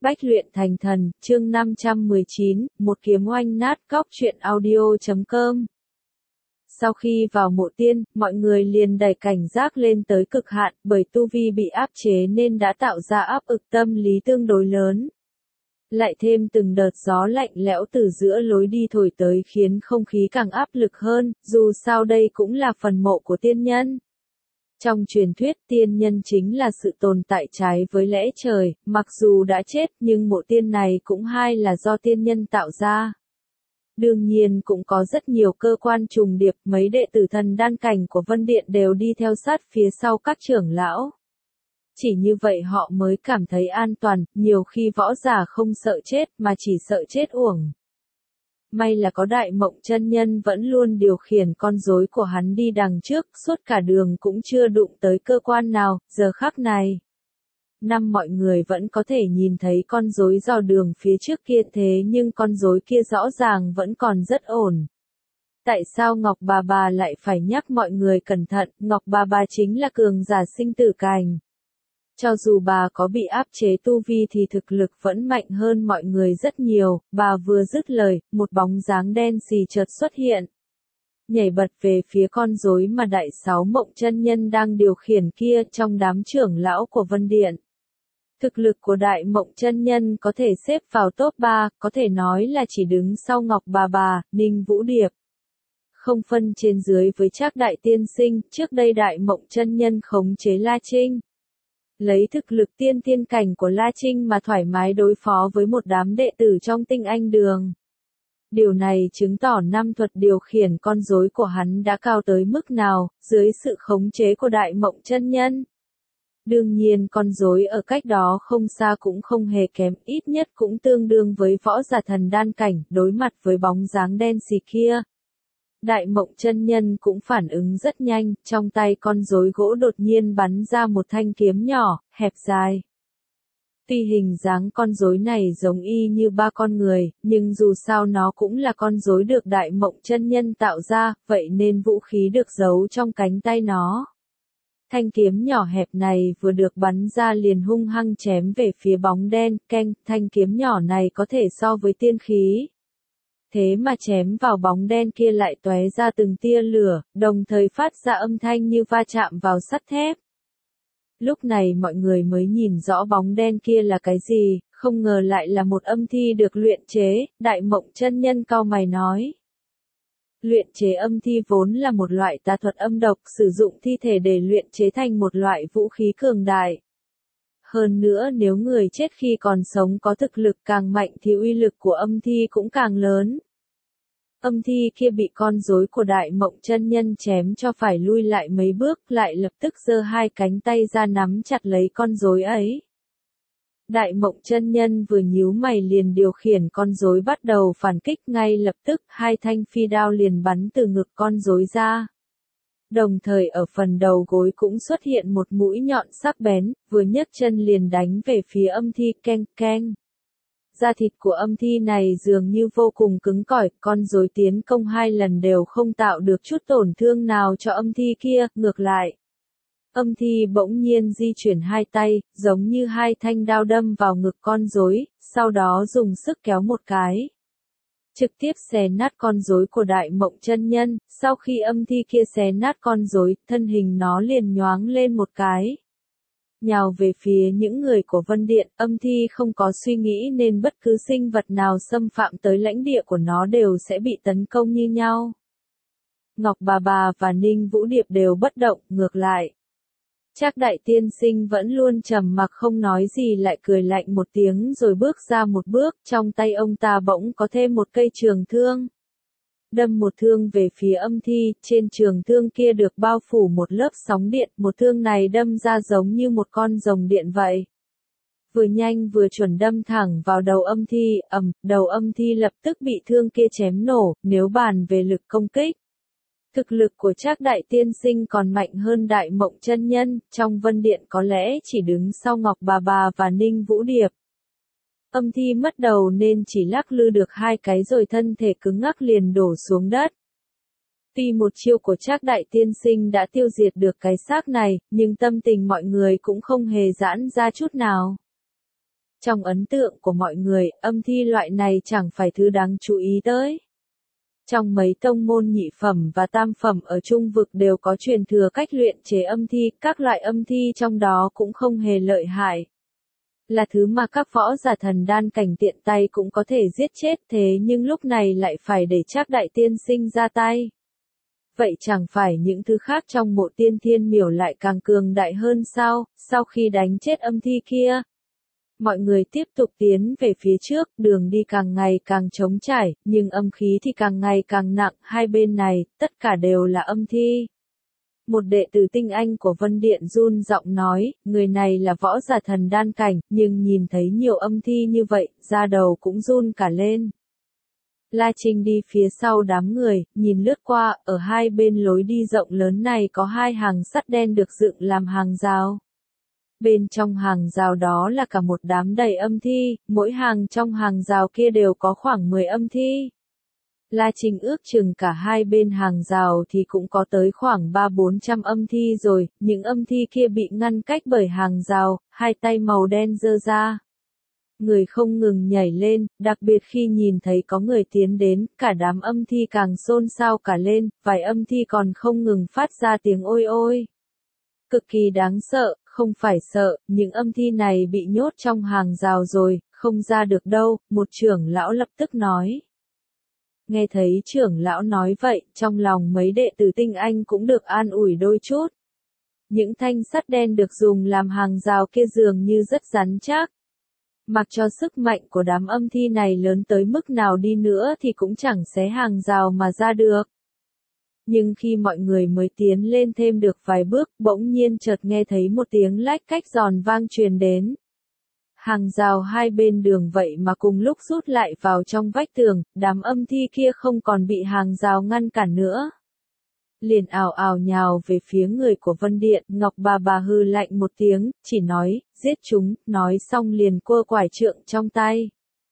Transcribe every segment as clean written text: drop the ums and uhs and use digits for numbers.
Bách luyện thành thần, chương 519, một kiếm oanh nát cóc truyện audio.com. Sau khi vào mộ tiên, mọi người liền đẩy cảnh giác lên tới cực hạn, bởi tu vi bị áp chế nên đã tạo ra áp lực tâm lý tương đối lớn. Lại thêm từng đợt gió lạnh lẽo từ giữa lối đi thổi tới khiến không khí càng áp lực hơn, dù sao đây cũng là phần mộ của tiên nhân. Trong truyền thuyết tiên nhân chính là sự tồn tại trái với lẽ trời, mặc dù đã chết nhưng mộ tiên này cũng hay là do tiên nhân tạo ra. Đương nhiên cũng có rất nhiều cơ quan trùng điệp, mấy đệ tử thần đan cảnh của Vân Điện đều đi theo sát phía sau các trưởng lão. Chỉ như vậy họ mới cảm thấy an toàn, nhiều khi võ giả không sợ chết mà chỉ sợ chết uổng. May là có Đại Mộng chân nhân vẫn luôn điều khiển con rối của hắn đi đằng trước, suốt cả đường cũng chưa đụng tới cơ quan nào, giờ khắc này. Mọi người vẫn có thể nhìn thấy con rối dò đường phía trước kia, thế nhưng con rối kia rõ ràng vẫn còn rất ổn. Tại sao Ngọc Bà lại phải nhắc mọi người cẩn thận? Ngọc Bà chính là cường giả sinh tử cảnh. Cho dù bà có bị áp chế tu vi thì thực lực vẫn mạnh hơn mọi người rất nhiều. Bà vừa dứt lời, một bóng dáng đen xì chợt xuất hiện. Nhảy bật về phía con rối mà Đại Sáu Mộng chân nhân đang điều khiển kia trong đám trưởng lão của Vân Điện. Thực lực của Đại Mộng chân nhân có thể xếp vào top 3, có thể nói là chỉ đứng sau Ngọc Bà, Ninh Vũ Điệp. Không phân trên dưới với Trác Đại Tiên Sinh, trước đây Đại Mộng chân nhân khống chế La Trinh. Lấy thực lực tiên thiên cảnh của La Trinh mà thoải mái đối phó với một đám đệ tử trong Tinh Anh Đường. Điều này chứng tỏ năm thuật điều khiển con rối của hắn đã cao tới mức nào, dưới sự khống chế của Đại Mộng chân nhân. Đương nhiên con rối ở cách đó không xa cũng không hề kém, ít nhất cũng tương đương với võ giả thần đan cảnh, đối mặt với bóng dáng đen xì kia. Đại Mộng chân nhân cũng phản ứng rất nhanh, trong tay con rối gỗ đột nhiên bắn ra một thanh kiếm nhỏ, hẹp dài. Tuy hình dáng con rối này giống y như ba con người, nhưng dù sao nó cũng là con rối được Đại Mộng chân nhân tạo ra, vậy nên vũ khí được giấu trong cánh tay nó. Thanh kiếm nhỏ hẹp này vừa được bắn ra liền hung hăng chém về phía bóng đen, thanh kiếm nhỏ này có thể so với tiên khí. Thế mà chém vào bóng đen kia lại tóe ra từng tia lửa, đồng thời phát ra âm thanh như va chạm vào sắt thép. Lúc này mọi người mới nhìn rõ bóng đen kia là cái gì, không ngờ lại là một âm thi được luyện chế. Đại Mộng chân nhân cau mày nói. Luyện chế âm thi vốn là một loại tà thuật âm độc, sử dụng thi thể để luyện chế thành một loại vũ khí cường đại. Hơn nữa nếu người chết khi còn sống có thực lực càng mạnh thì uy lực của âm thi cũng càng lớn. Âm thi kia bị con rối của Đại Mộng chân nhân chém cho phải lui lại mấy bước, lại lập tức giơ hai cánh tay ra nắm chặt lấy con rối ấy. Đại Mộng chân nhân vừa nhíu mày liền điều khiển con rối bắt đầu phản kích, ngay lập tức hai thanh phi đao liền bắn từ ngực con rối ra. Đồng thời ở phần đầu gối cũng xuất hiện một mũi nhọn sắc bén, vừa nhấc chân liền đánh về phía âm thi, keng. Da thịt của âm thi này dường như vô cùng cứng cỏi, con rối tiến công hai lần đều không tạo được chút tổn thương nào cho âm thi kia, ngược lại. Âm thi bỗng nhiên di chuyển hai tay, giống như hai thanh đao đâm vào ngực con rối, sau đó dùng sức kéo một cái. Trực tiếp xé nát con rối của Đại Mộng chân nhân, sau khi âm thi kia xé nát con rối, thân hình nó liền nhoáng lên một cái. Nhào về phía những người của Vân Điện, âm thi không có suy nghĩ nên bất cứ sinh vật nào xâm phạm tới lãnh địa của nó đều sẽ bị tấn công như nhau. Ngọc Bà và Ninh Vũ Điệp đều bất động, ngược lại. Trác Đại Tiên Sinh vẫn luôn trầm mặc không nói gì lại cười lạnh một tiếng rồi bước ra một bước, trong tay ông ta bỗng có thêm một cây trường thương. Đâm một thương về phía âm thi, trên trường thương kia được bao phủ một lớp sóng điện, một thương này đâm ra giống như một con rồng điện vậy. Vừa nhanh vừa chuẩn đâm thẳng vào đầu âm thi, đầu âm thi lập tức bị thương kia chém nổ, nếu bàn về lực công kích. Thực lực của Trác Đại Tiên Sinh còn mạnh hơn Đại Mộng chân nhân, trong Vân Điện có lẽ chỉ đứng sau Ngọc Bà và Ninh Vũ Điệp. Âm thi mất đầu nên chỉ lắc lư được hai cái rồi thân thể cứng ngắc liền đổ xuống đất. Tuy một chiêu của Trác Đại Tiên Sinh đã tiêu diệt được cái xác này, nhưng tâm tình mọi người cũng không hề giãn ra chút nào. Trong ấn tượng của mọi người, âm thi loại này chẳng phải thứ đáng chú ý tới. Trong mấy tông môn nhị phẩm và tam phẩm ở Trung vực đều có truyền thừa cách luyện chế âm thi, các loại âm thi trong đó cũng không hề lợi hại. Là thứ mà các võ giả thần đan cảnh tiện tay cũng có thể giết chết, thế nhưng lúc này lại phải để Trác đại tiên sinh ra tay. Vậy chẳng phải những thứ khác trong mộ tiên thiên miểu lại càng cường đại hơn sao, sau khi đánh chết âm thi kia? Mọi người tiếp tục tiến về phía trước, đường đi càng ngày càng trống trải, nhưng âm khí thì càng ngày càng nặng, hai bên này, tất cả đều là âm thi. Một đệ tử tinh anh của Vân Điện run giọng nói, người này là võ giả thần đan cảnh, nhưng nhìn thấy nhiều âm thi như vậy, da đầu cũng run cả lên. La Trinh đi phía sau đám người, nhìn lướt qua, ở hai bên lối đi rộng lớn này có hai hàng sắt đen được dựng làm hàng rào. Bên trong hàng rào đó là cả một đám đầy âm thi, mỗi hàng trong hàng rào kia đều có khoảng 10 âm thi. La Trinh ước chừng cả hai bên hàng rào thì cũng có tới khoảng 300-400 âm thi rồi, những âm thi kia bị ngăn cách bởi hàng rào, hai tay màu đen giơ ra. Người không ngừng nhảy lên, đặc biệt khi nhìn thấy có người tiến đến, cả đám âm thi càng xôn xao cả lên, vài âm thi còn không ngừng phát ra tiếng ôi ôi. Cực kỳ đáng sợ, không phải sợ, những âm thi này bị nhốt trong hàng rào rồi, không ra được đâu, một trưởng lão lập tức nói. Nghe thấy trưởng lão nói vậy, trong lòng mấy đệ tử tinh anh cũng được an ủi đôi chút. Những thanh sắt đen được dùng làm hàng rào kia dường như rất rắn chắc. Mặc cho sức mạnh của đám âm thi này lớn tới mức nào đi nữa thì cũng chẳng xé hàng rào mà ra được. Nhưng khi mọi người mới tiến lên thêm được vài bước, bỗng nhiên chợt nghe thấy một tiếng lách cách giòn vang truyền đến. Hàng rào hai bên đường vậy mà cùng lúc rút lại vào trong vách tường, đám âm thi kia không còn bị hàng rào ngăn cản nữa. Liền ào ào nhào về phía người của Vân Điện, Ngọc bà hừ lạnh một tiếng, chỉ nói, giết chúng, nói xong liền cua quải trượng trong tay.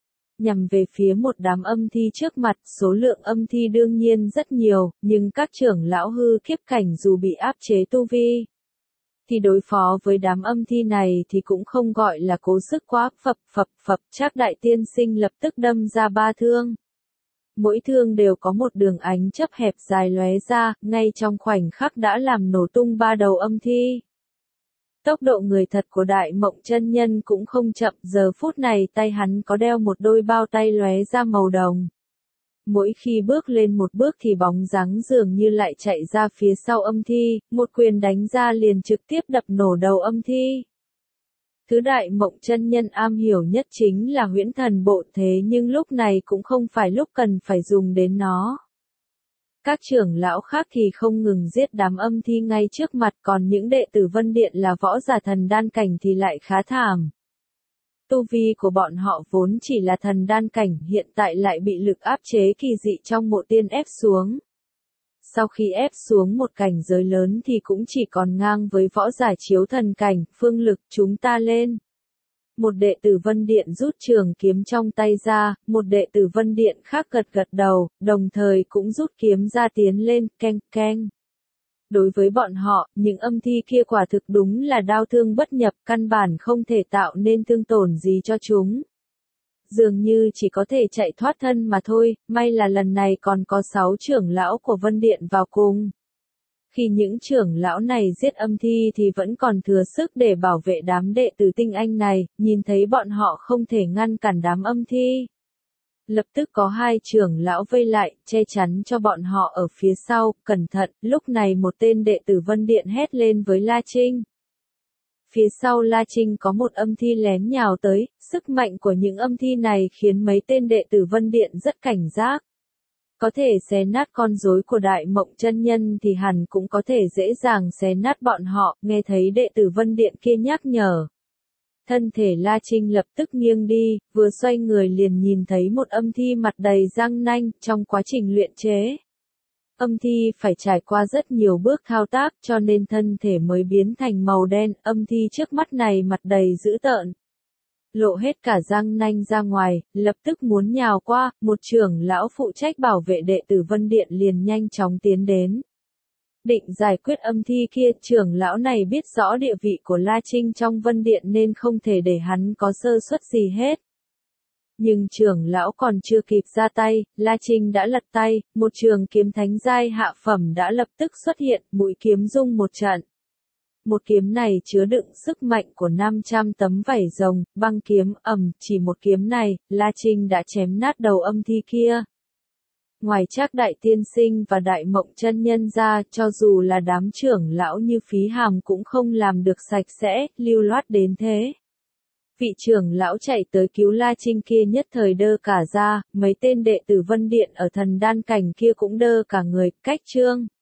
Nhằm về phía một đám âm thi trước mặt, số lượng âm thi đương nhiên rất nhiều, nhưng các trưởng lão hư kiếp cảnh dù bị áp chế tu vi, thì đối phó với đám âm thi này thì cũng không gọi là cố sức quá, phập, Trác đại tiên sinh lập tức đâm ra 3 thương. Mỗi thương đều có một đường ánh chớp hẹp dài lóe ra, ngay trong khoảnh khắc đã làm nổ tung 3 đầu âm thi. Tốc độ người thật của Đại Mộng chân nhân cũng không chậm, giờ phút này tay hắn có đeo một đôi bao tay lóe ra màu đồng. Mỗi khi bước lên một bước thì bóng dáng dường như lại chạy ra phía sau âm thi, một quyền đánh ra liền trực tiếp đập nổ đầu âm thi. Thứ Đại Mộng chân nhân am hiểu nhất chính là huyễn thần bộ, thế nhưng lúc này cũng không phải lúc cần phải dùng đến nó. Các trưởng lão khác thì không ngừng giết đám âm thi ngay trước mặt, còn những đệ tử Vân Điện là võ giả thần đan cảnh thì lại khá thảm. Tu vi của bọn họ vốn chỉ là thần đan cảnh, hiện tại lại bị lực áp chế kỳ dị trong mộ tiên ép xuống. Sau khi ép xuống một cảnh giới lớn thì cũng chỉ còn ngang với võ giả chiếu thần cảnh, Phương Lực, chúng ta lên. Một đệ tử Vân Điện rút trường kiếm trong tay ra, một đệ tử Vân Điện khác gật gật đầu, đồng thời cũng rút kiếm ra tiến lên, keng. Đối với bọn họ, những âm thi kia quả thực đúng là đao thương bất nhập, căn bản không thể tạo nên thương tổn gì cho chúng. Dường như chỉ có thể chạy thoát thân mà thôi, may là lần này còn có 6 trưởng lão của Vân Điện vào cùng. Khi những trưởng lão này giết âm thi thì vẫn còn thừa sức để bảo vệ đám đệ tử tinh anh này, nhìn thấy bọn họ không thể ngăn cản đám âm thi. Lập tức có 2 trưởng lão vây lại, che chắn cho bọn họ ở phía sau, cẩn thận, lúc này một tên đệ tử Vân Điện hét lên với La Trinh. Phía sau La Trinh có một âm thi lén nhào tới, sức mạnh của những âm thi này khiến mấy tên đệ tử Vân Điện rất cảnh giác. Có thể xé nát con rối của Đại Mộng chân nhân thì hẳn cũng có thể dễ dàng xé nát bọn họ, nghe thấy đệ tử Vân Điện kia nhắc nhở. Thân thể La Trinh lập tức nghiêng đi, vừa xoay người liền nhìn thấy một âm thi mặt đầy răng nanh, trong quá trình luyện chế. Âm thi phải trải qua rất nhiều bước thao tác cho nên thân thể mới biến thành màu đen, âm thi trước mắt này mặt đầy dữ tợn. Lộ hết cả răng nanh ra ngoài, lập tức muốn nhào qua, một trưởng lão phụ trách bảo vệ đệ tử Vân Điện liền nhanh chóng tiến đến. định giải quyết âm thi kia. Trưởng lão này biết rõ địa vị của La Trinh trong Vân Điện nên không thể để hắn có sơ suất gì hết. Nhưng trưởng lão còn chưa kịp ra tay, La Trinh đã lật tay, một trường kiếm thánh giai hạ phẩm đã lập tức xuất hiện, mũi kiếm rung một trận. Một kiếm này chứa đựng sức mạnh của 500 tấm vảy rồng, băng kiếm chỉ một kiếm này, La Trinh đã chém nát đầu âm thi kia. Ngoài Trác Đại Tiên Sinh và Đại Mộng Chân Nhân ra, cho dù là đám trưởng lão như Phí Hàm cũng không làm được sạch sẽ, lưu loát đến thế. Vị trưởng lão chạy tới cứu La Trinh kia nhất thời đơ cả ra, mấy tên đệ tử Vân Điện ở thần đan cảnh kia cũng đơ cả người, cách trương.